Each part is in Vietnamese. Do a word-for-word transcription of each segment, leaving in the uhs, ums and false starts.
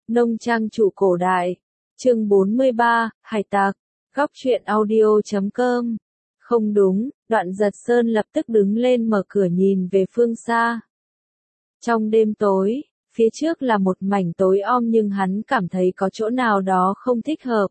Nông trang chủ cổ đại. Chương bốn mươi ba, Hải tặc. Góc truyện audio chấm com. Không đúng, Đoạn Giật Sơn lập tức đứng lên mở cửa nhìn về phương xa. Trong đêm tối, phía trước là một mảnh tối om nhưng hắn cảm thấy có chỗ nào đó không thích hợp.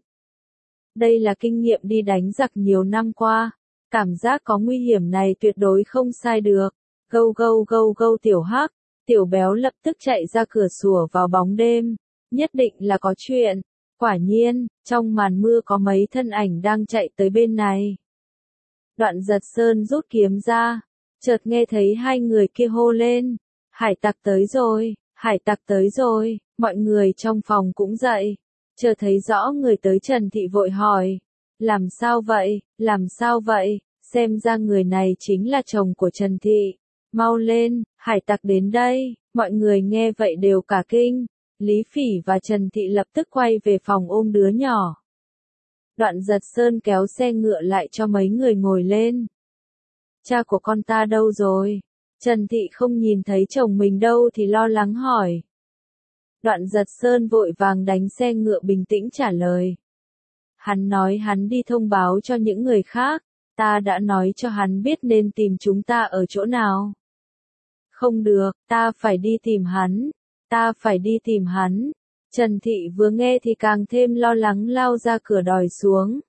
Đây là kinh nghiệm đi đánh giặc nhiều năm qua. Cảm giác có nguy hiểm này tuyệt đối không sai được. Gâu gâu gâu gâu tiểu hắc, tiểu béo lập tức chạy ra cửa sủa vào bóng đêm. Nhất định là có chuyện. Quả nhiên, trong màn mưa có mấy thân ảnh đang chạy tới bên này. Đoạn Giật Sơn rút kiếm ra, chợt nghe thấy hai người kia hô lên. Hải tặc tới rồi, hải tặc tới rồi, mọi người trong phòng cũng dậy. Chờ thấy rõ người tới Trần Thị vội hỏi. Làm sao vậy, làm sao vậy, xem ra người này chính là chồng của Trần Thị. Mau lên, hải tặc đến đây, mọi người nghe vậy đều cả kinh. Lý Phỉ và Trần Thị lập tức quay về phòng ôm đứa nhỏ. Đoạn Giật Sơn kéo xe ngựa lại cho mấy người ngồi lên. Cha của con ta đâu rồi? Trần Thị không nhìn thấy chồng mình đâu thì lo lắng hỏi. Đoạn Giật Sơn vội vàng đánh xe ngựa bình tĩnh trả lời. Hắn nói hắn đi thông báo cho những người khác, ta đã nói cho hắn biết nên tìm chúng ta ở chỗ nào. Không được, ta phải đi tìm hắn, ta phải đi tìm hắn. Trần Thị vừa nghe thì càng thêm lo lắng lao ra cửa đòi xuống.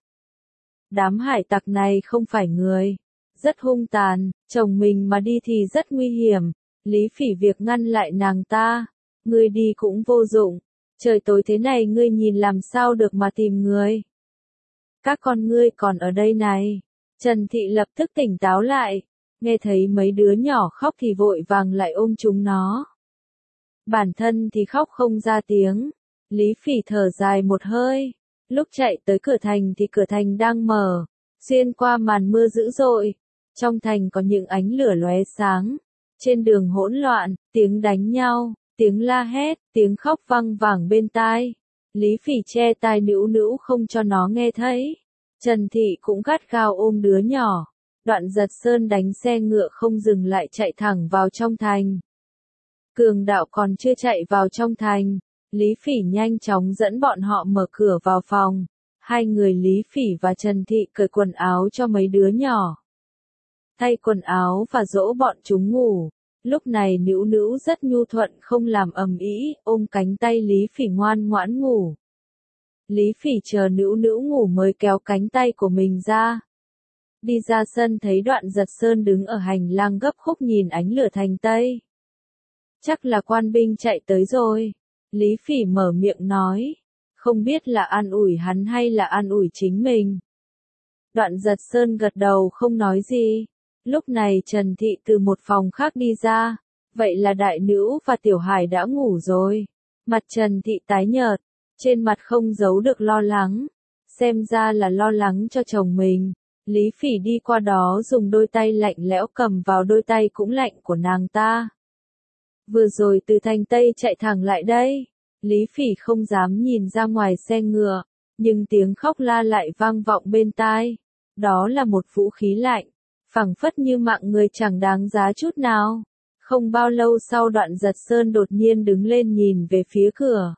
Đám hải tặc này không phải người, rất hung tàn, chồng mình mà đi thì rất nguy hiểm. Lý Phỉ việc ngăn lại nàng ta, ngươi đi cũng vô dụng, trời tối thế này ngươi nhìn làm sao được mà tìm người. Các con ngươi còn ở đây này. Trần Thị lập tức tỉnh táo lại, nghe thấy mấy đứa nhỏ khóc thì vội vàng lại ôm chúng nó. Bản thân thì khóc không ra tiếng. Lý Phỉ thở dài một hơi. Lúc chạy tới cửa thành thì cửa thành đang mở, xuyên qua màn mưa dữ dội. Trong thành có những ánh lửa lóe sáng. Trên đường hỗn loạn, tiếng đánh nhau, tiếng la hét, tiếng khóc vang vẳng bên tai. Lý Phỉ che tai nữu nữu không cho nó nghe thấy. Trần Thị cũng gắt gao ôm đứa nhỏ. Đoạn Giật Sơn đánh xe ngựa không dừng lại chạy thẳng vào trong thành. Cường đạo còn chưa chạy vào trong thành. Lý Phỉ nhanh chóng dẫn bọn họ mở cửa vào phòng. Hai người Lý Phỉ và Trần Thị cởi quần áo cho mấy đứa nhỏ. Thay quần áo và dỗ bọn chúng ngủ. Lúc này nữu nữu rất nhu thuận không làm ầm ĩ, ôm cánh tay Lý Phỉ ngoan ngoãn ngủ. Lý Phỉ chờ nữu nữu ngủ mới kéo cánh tay của mình ra. Đi ra sân thấy Đoạn Giật Sơn đứng ở hành lang gấp khúc nhìn ánh lửa thành Tây. Chắc là quan binh chạy tới rồi. Lý Phỉ mở miệng nói. Không biết là an ủi hắn hay là an ủi chính mình. Đoạn Giật Sơn gật đầu không nói gì. Lúc này Trần Thị từ một phòng khác đi ra. Vậy là đại nữ và tiểu hải đã ngủ rồi. Mặt Trần Thị tái nhợt. Trên mặt không giấu được lo lắng. Xem ra là lo lắng cho chồng mình. Lý Phỉ đi qua đó dùng đôi tay lạnh lẽo cầm vào đôi tay cũng lạnh của nàng ta. Vừa rồi từ thành Tây chạy thẳng lại đây. Lý Phỉ không dám nhìn ra ngoài xe ngựa. Nhưng tiếng khóc la lại vang vọng bên tai. Đó là một vũ khí lạnh. Phẳng phất như mạng người chẳng đáng giá chút nào. Không bao lâu sau Đoạn Giật Sơn đột nhiên đứng lên nhìn về phía cửa.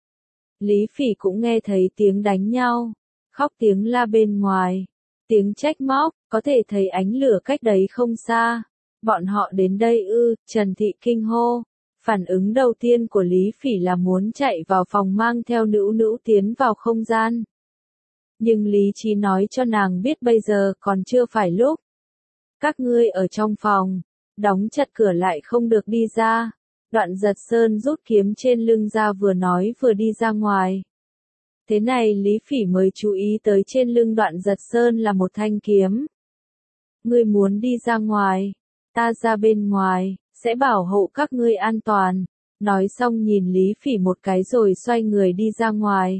Lý Phỉ cũng nghe thấy tiếng đánh nhau. Khóc tiếng la bên ngoài. Tiếng trách móc, có thể thấy ánh lửa cách đấy không xa. Bọn họ đến đây ư, Trần Thị kinh hô. Phản ứng đầu tiên của Lý Phỉ là muốn chạy vào phòng mang theo nữu nữu tiến vào không gian. Nhưng lý trí nói cho nàng biết bây giờ còn chưa phải lúc. Các ngươi ở trong phòng, đóng chặt cửa lại không được đi ra. Đoạn Giật Sơn rút kiếm trên lưng ra vừa nói vừa đi ra ngoài. Thế này Lý Phỉ mới chú ý tới trên lưng Đoạn Giật Sơn là một thanh kiếm. Ngươi muốn đi ra ngoài, ta ra bên ngoài, sẽ bảo hộ các ngươi an toàn. Nói xong nhìn Lý Phỉ một cái rồi xoay người đi ra ngoài.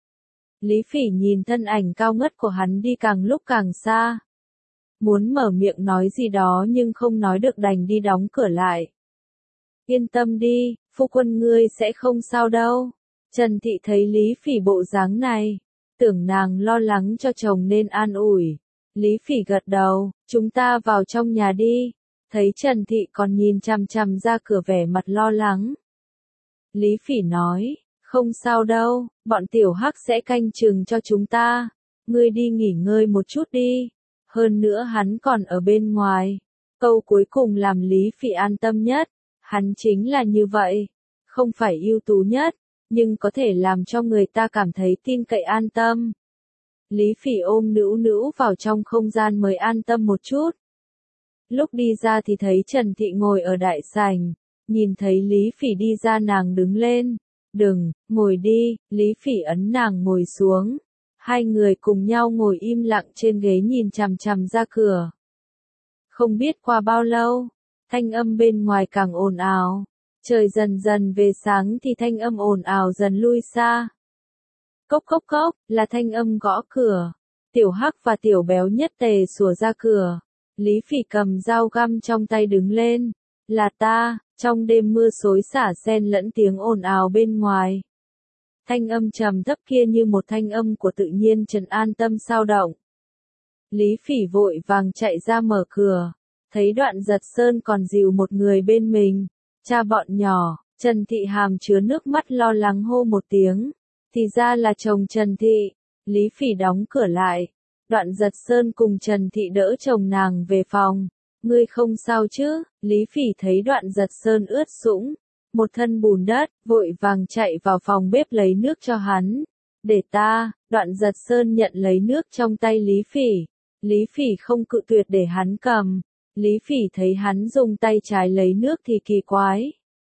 Lý Phỉ nhìn thân ảnh cao ngất của hắn đi càng lúc càng xa. Muốn mở miệng nói gì đó nhưng không nói được đành đi đóng cửa lại. Yên tâm đi, phu quân ngươi sẽ không sao đâu. Trần Thị thấy Lý Phỉ bộ dáng này, tưởng nàng lo lắng cho chồng nên an ủi. Lý Phỉ gật đầu, chúng ta vào trong nhà đi. Thấy Trần Thị còn nhìn chằm chằm ra cửa vẻ mặt lo lắng. Lý Phỉ nói, Không sao đâu, bọn tiểu hắc sẽ canh chừng cho chúng ta. Ngươi đi nghỉ ngơi một chút đi. Hơn nữa hắn còn ở bên ngoài. Câu cuối cùng làm Lý Phỉ an tâm nhất. Hắn chính là như vậy. Không phải ưu tú nhất, nhưng có thể làm cho người ta cảm thấy tin cậy an tâm. Lý Phỉ ôm Nữu Nữu vào trong không gian mới an tâm một chút. Lúc đi ra thì thấy Trần Thị ngồi ở đại sảnh. Nhìn thấy Lý Phỉ đi ra nàng đứng lên. Đừng, ngồi đi, Lý Phỉ ấn nàng ngồi xuống. Hai người cùng nhau ngồi im lặng trên ghế nhìn chằm chằm ra cửa. Không biết qua bao lâu, thanh âm bên ngoài càng ồn ào. Trời dần dần về sáng thì thanh âm ồn ào dần lui xa. Cốc cốc cốc, là thanh âm gõ cửa. Tiểu Hắc và Tiểu Béo nhất tề sủa ra cửa. Lý Phỉ cầm dao găm trong tay đứng lên. Là ta, trong đêm mưa xối xả xen lẫn tiếng ồn ào bên ngoài. Thanh âm trầm thấp kia như một thanh âm của tự nhiên trấn an tâm sao động. Lý Phỉ vội vàng chạy ra mở cửa. Thấy Đoạn Giật Sơn còn dìu một người bên mình. Cha bọn nhỏ, Trần Thị hàm chứa nước mắt lo lắng hô một tiếng. Thì ra là chồng Trần Thị. Lý Phỉ đóng cửa lại. Đoạn Giật Sơn cùng Trần Thị đỡ chồng nàng về phòng. Ngươi không sao chứ? Lý Phỉ thấy Đoạn Giật Sơn ướt sũng, một thân bùn đất, vội vàng chạy vào phòng bếp lấy nước cho hắn. Để ta, Đoạn Giật Sơn nhận lấy nước trong tay Lý Phỉ. Lý Phỉ không cự tuyệt để hắn cầm. Lý Phỉ thấy hắn dùng tay trái lấy nước thì kỳ quái.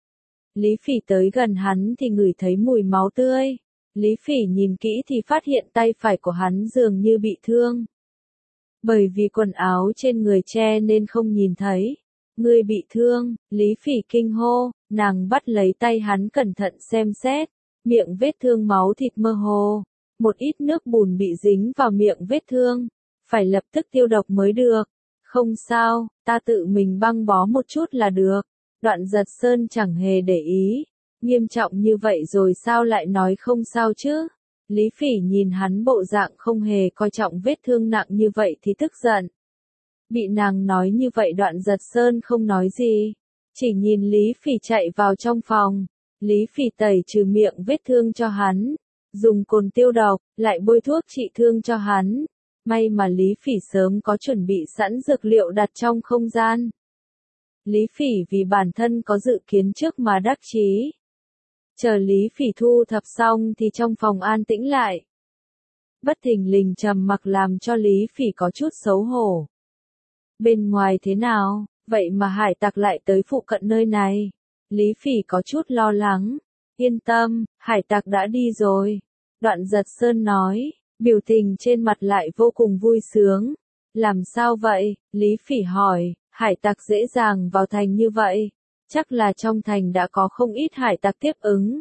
Lý Phỉ tới gần hắn thì ngửi thấy mùi máu tươi. Lý Phỉ nhìn kỹ thì phát hiện tay phải của hắn dường như bị thương. Bởi vì quần áo trên người che nên không nhìn thấy. Ngươi bị thương, Lý Phỉ kinh hô, nàng bắt lấy tay hắn cẩn thận xem xét. Miệng vết thương máu thịt mơ hồ. Một ít nước bùn bị dính vào miệng vết thương. Phải lập tức tiêu độc mới được. Không sao, ta tự mình băng bó một chút là được. Đoạn Giật Sơn chẳng hề để ý. Nghiêm trọng như vậy rồi sao lại nói không sao chứ? Lý Phỉ nhìn hắn bộ dạng không hề coi trọng vết thương nặng như vậy thì tức giận. Bị nàng nói như vậy Đoạn Giật Sơn không nói gì. Chỉ nhìn Lý Phỉ chạy vào trong phòng. Lý Phỉ tẩy trừ miệng vết thương cho hắn. Dùng cồn tiêu độc, lại bôi thuốc trị thương cho hắn. May mà Lý Phỉ sớm có chuẩn bị sẵn dược liệu đặt trong không gian. Lý Phỉ vì bản thân có dự kiến trước mà đắc chí. Chờ Lý Phỉ thu thập xong thì trong phòng an tĩnh lại. Bất thình lình trầm mặc làm cho Lý Phỉ có chút xấu hổ. Bên ngoài thế nào, vậy mà hải tặc lại tới phụ cận nơi này. Lý Phỉ có chút lo lắng. Yên tâm, hải tặc đã đi rồi. Đoạn Giật Sơn nói, biểu tình trên mặt lại vô cùng vui sướng. Làm sao vậy? Lý Phỉ hỏi, hải tặc dễ dàng vào thành như vậy. Chắc là trong thành đã có không ít hải tặc tiếp ứng.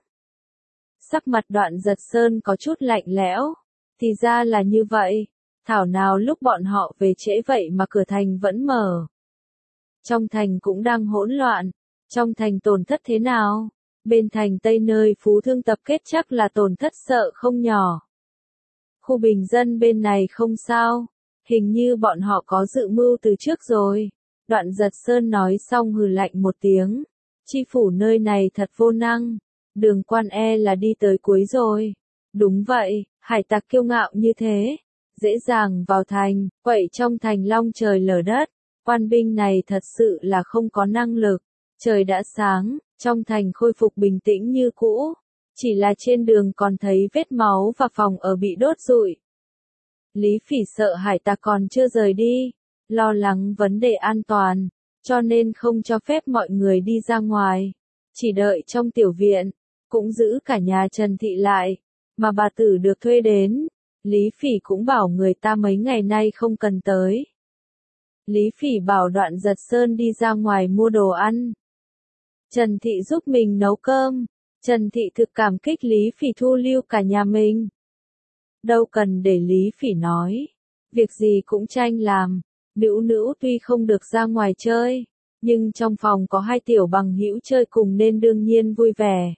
Sắc mặt Đoạn Giật Sơn có chút lạnh lẽo. Thì ra là như vậy. Thảo nào lúc bọn họ về trễ vậy mà cửa thành vẫn mở. Trong thành cũng đang hỗn loạn. Trong thành tổn thất thế nào? Bên thành Tây nơi Phú Thương tập kết chắc là tổn thất sợ không nhỏ. Khu bình dân bên này không sao. Hình như bọn họ có dự mưu từ trước rồi. Đoạn Giật Sơn nói xong hừ lạnh một tiếng. Chi phủ nơi này thật vô năng. Đường Quan e là đi tới cuối rồi. Đúng vậy, hải tặc kiêu ngạo như thế. Dễ dàng vào thành, quậy trong thành long trời lở đất. Quan binh này thật sự là không có năng lực. Trời đã sáng, trong thành khôi phục bình tĩnh như cũ. Chỉ là trên đường còn thấy vết máu và phòng ở bị đốt rụi. Lý Phỉ sợ hải tặc còn chưa rời đi. Lo lắng vấn đề an toàn, cho nên không cho phép mọi người đi ra ngoài. Chỉ đợi trong tiểu viện, cũng giữ cả nhà Trần Thị lại. Mà bà tử được thuê đến, Lý Phỉ cũng bảo người ta mấy ngày nay không cần tới. Lý Phỉ bảo Đoạn Giật Sơn đi ra ngoài mua đồ ăn. Trần Thị giúp mình nấu cơm. Trần Thị thực cảm kích Lý Phỉ thu lưu cả nhà mình. Đâu cần để Lý Phỉ nói. Việc gì cũng tranh làm. Nữu Nữu tuy không được ra ngoài chơi, nhưng trong phòng có hai tiểu bằng hữu chơi cùng nên đương nhiên vui vẻ.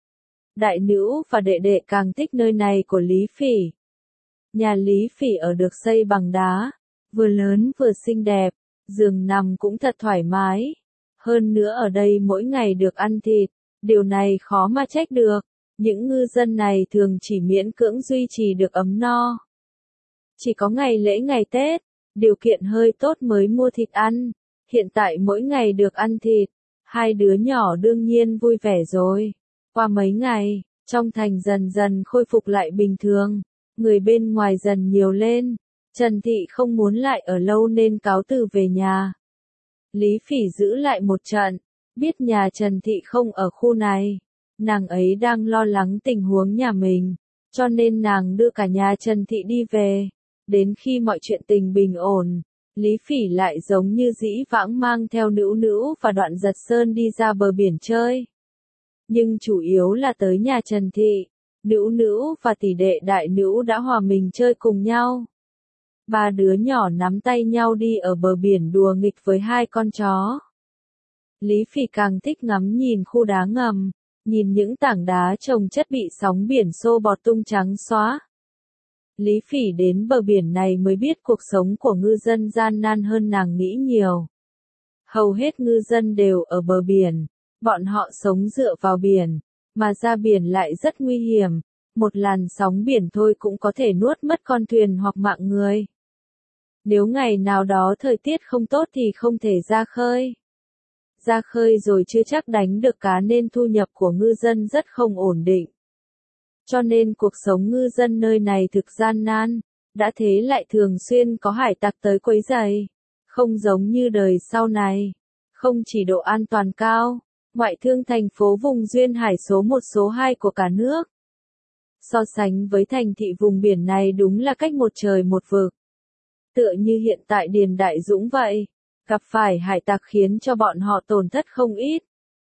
Đại Nữu và đệ đệ càng thích nơi này của Lý Phỉ. Nhà Lý Phỉ ở được xây bằng đá, vừa lớn vừa xinh đẹp, giường nằm cũng thật thoải mái. Hơn nữa ở đây mỗi ngày được ăn thịt, điều này khó mà trách được. Những ngư dân này thường chỉ miễn cưỡng duy trì được ấm no. Chỉ có ngày lễ ngày Tết, điều kiện hơi tốt mới mua thịt ăn. Hiện tại mỗi ngày được ăn thịt, hai đứa nhỏ đương nhiên vui vẻ rồi. Qua mấy ngày, trong thành dần dần khôi phục lại bình thường, người bên ngoài dần nhiều lên. Trần Thị không muốn lại ở lâu nên cáo từ về nhà. Lý Phỉ giữ lại một trận, biết nhà Trần Thị không ở khu này. Nàng ấy đang lo lắng tình huống nhà mình, cho nên nàng đưa cả nhà Trần Thị đi về. Đến khi mọi chuyện tình bình ổn, Lý Phỉ lại giống như dĩ vãng mang theo Nữu Nữu và Đoạn Giật Sơn đi ra bờ biển chơi. Nhưng chủ yếu là tới nhà Trần Thị, Nữu Nữu và tỷ đệ Đại Nữu đã hòa mình chơi cùng nhau. Ba đứa nhỏ nắm tay nhau đi ở bờ biển đùa nghịch với hai con chó. Lý Phỉ càng thích ngắm nhìn khu đá ngầm, nhìn những tảng đá chồng chất bị sóng biển xô bọt tung trắng xóa. Lý Phỉ đến bờ biển này mới biết cuộc sống của ngư dân gian nan hơn nàng nghĩ nhiều. Hầu hết ngư dân đều ở bờ biển, bọn họ sống dựa vào biển, mà ra biển lại rất nguy hiểm, một làn sóng biển thôi cũng có thể nuốt mất con thuyền hoặc mạng người. Nếu ngày nào đó thời tiết không tốt thì không thể ra khơi. Ra khơi rồi chưa chắc đánh được cá nên thu nhập của ngư dân rất không ổn định. Cho nên cuộc sống ngư dân nơi này thực gian nan, đã thế lại thường xuyên có hải tặc tới quấy rầy. Không giống như đời sau này, không chỉ độ an toàn cao, ngoại thương thành phố vùng duyên hải số một số hai của cả nước. So sánh với thành thị vùng biển này đúng là cách một trời một vực. Tựa như hiện tại Điền Đại Dũng vậy, gặp phải hải tặc khiến cho bọn họ tổn thất không ít.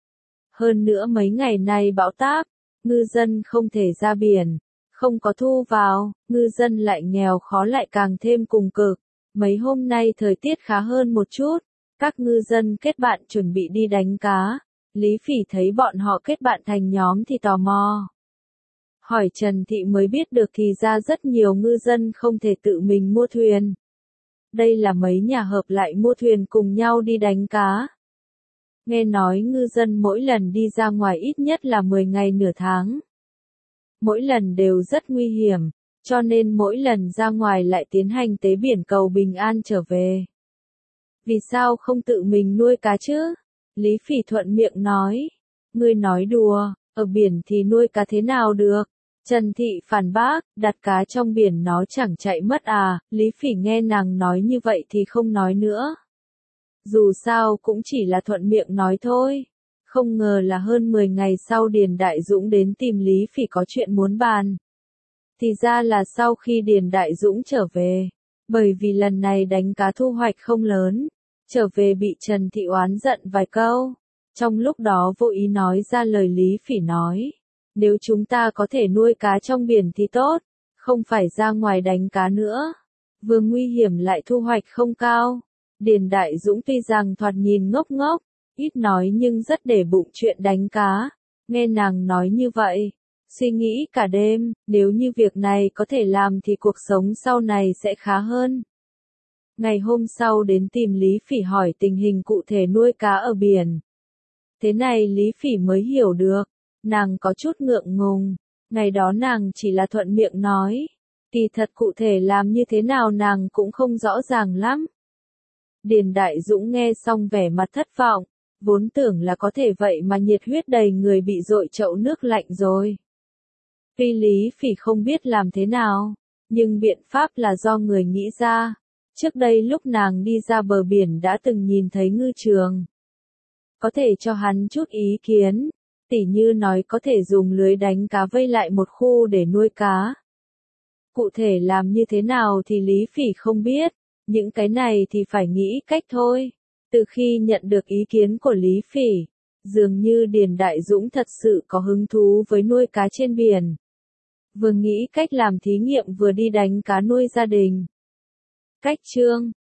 Hơn nữa mấy ngày nay bão táp, ngư dân không thể ra biển, không có thu vào, ngư dân lại nghèo khó lại càng thêm cùng cực. Mấy hôm nay thời tiết khá hơn một chút, các ngư dân kết bạn chuẩn bị đi đánh cá. Lý Phỉ thấy bọn họ kết bạn thành nhóm thì tò mò. Hỏi Trần Thị mới biết được thì ra rất nhiều ngư dân không thể tự mình mua thuyền. Đây là mấy nhà hợp lại mua thuyền cùng nhau đi đánh cá. Nghe nói ngư dân mỗi lần đi ra ngoài ít nhất là mười ngày nửa tháng. Mỗi lần đều rất nguy hiểm, cho nên mỗi lần ra ngoài lại tiến hành tế biển cầu bình an trở về. Vì sao không tự mình nuôi cá chứ? Lý Phỉ thuận miệng nói. Ngươi nói đùa, ở biển thì nuôi cá thế nào được? Trần Thị phản bác, đặt cá trong biển nó chẳng chạy mất à? Lý Phỉ nghe nàng nói như vậy thì không nói nữa. Dù sao cũng chỉ là thuận miệng nói thôi. Không ngờ là hơn mười ngày sau Điền Đại Dũng đến tìm Lý Phỉ có chuyện muốn bàn. Thì ra là sau khi Điền Đại Dũng trở về, bởi vì lần này đánh cá thu hoạch không lớn, trở về bị Trần Thị oán giận vài câu. Trong lúc đó vô ý nói ra lời Lý Phỉ nói, nếu chúng ta có thể nuôi cá trong biển thì tốt, không phải ra ngoài đánh cá nữa. Vừa nguy hiểm lại thu hoạch không cao. Điền Đại Dũng tuy rằng thoạt nhìn ngốc ngốc, ít nói nhưng rất để bụng chuyện đánh cá. Nghe nàng nói như vậy, suy nghĩ cả đêm, nếu như việc này có thể làm thì cuộc sống sau này sẽ khá hơn. Ngày hôm sau đến tìm Lý Phỉ hỏi tình hình cụ thể nuôi cá ở biển. Thế này Lý Phỉ mới hiểu được, nàng có chút ngượng ngùng, ngày đó nàng chỉ là thuận miệng nói, kỳ thật cụ thể làm như thế nào nàng cũng không rõ ràng lắm. Điền Đại Dũng nghe xong vẻ mặt thất vọng, vốn tưởng là có thể vậy mà nhiệt huyết đầy người bị dội chậu nước lạnh rồi. Tuy Lý Phỉ không biết làm thế nào, nhưng biện pháp là do người nghĩ ra. Trước đây lúc nàng đi ra bờ biển đã từng nhìn thấy ngư trường. Có thể cho hắn chút ý kiến, tỉ như nói có thể dùng lưới đánh cá vây lại một khu để nuôi cá. Cụ thể làm như thế nào thì Lý Phỉ không biết, những cái này thì phải nghĩ cách thôi. Từ khi nhận được ý kiến của Lý Phỉ, dường như Điền Đại Dũng thật sự có hứng thú với nuôi cá trên biển. Vừa nghĩ cách làm thí nghiệm vừa đi đánh cá nuôi gia đình. Cách chương